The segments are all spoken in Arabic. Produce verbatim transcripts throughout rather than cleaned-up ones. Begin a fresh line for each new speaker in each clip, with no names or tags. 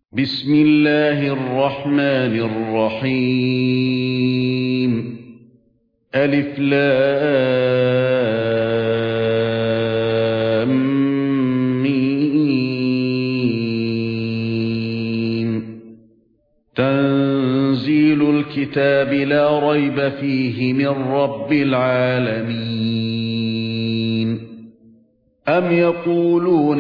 بسم الله الرحمن الرحيم ألف لام ميم تنزيل الكتاب لا ريب فيه من رب العالمين أم يقولون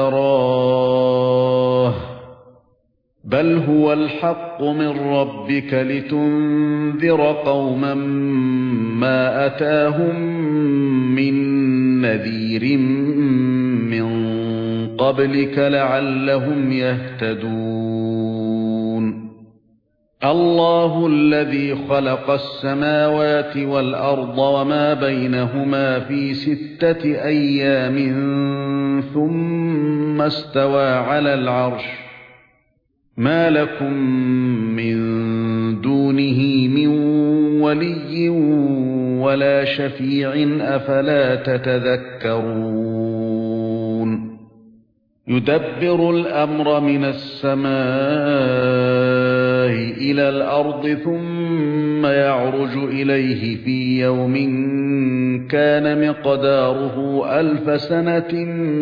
افتراه بل هو الحق من ربك لتنذر قوما ما أتاهم من نذير من قبلك لعلهم يهتدون الله الذي خلق السماوات والأرض وما بينهما في ستة أيام ثم استوى على العرش ما لكم من دونه من ولي ولا شفيع أفلا تتذكرون يدبر الأمر من السماء إلى الأرض ثم يعرج إليه في يوم كان مقداره ألف سنة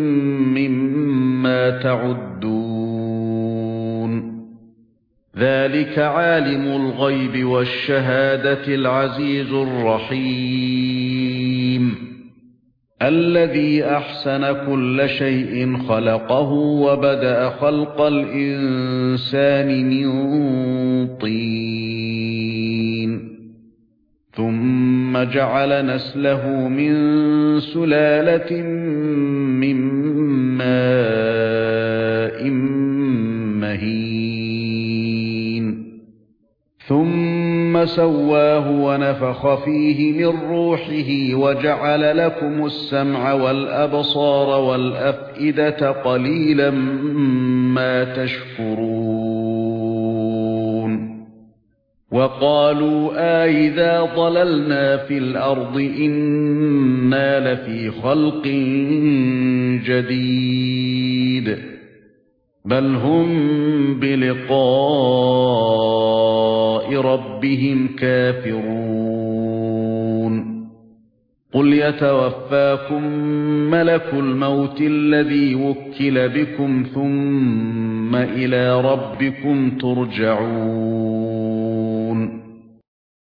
مما تعدون ذلك عالم الغيب والشهادة العزيز الرحيم الذي أحسن كل شيء خلقه وبدأ خلق الإنسان من طين ثم جعل نسله من سلالة من ماء مهين ثم سواه ونفخ فيه من روحه وجعل لكم السمع والأبصار والأفئدة قليلا ما تشكرون وقالوا آئذا ضللنا في الأرض إنا لفي خلق جديد بل هم بلقاء ربهم كافرون قل يتوفاكم ملك الموت الذي وكل بكم ثم إلى ربكم ترجعون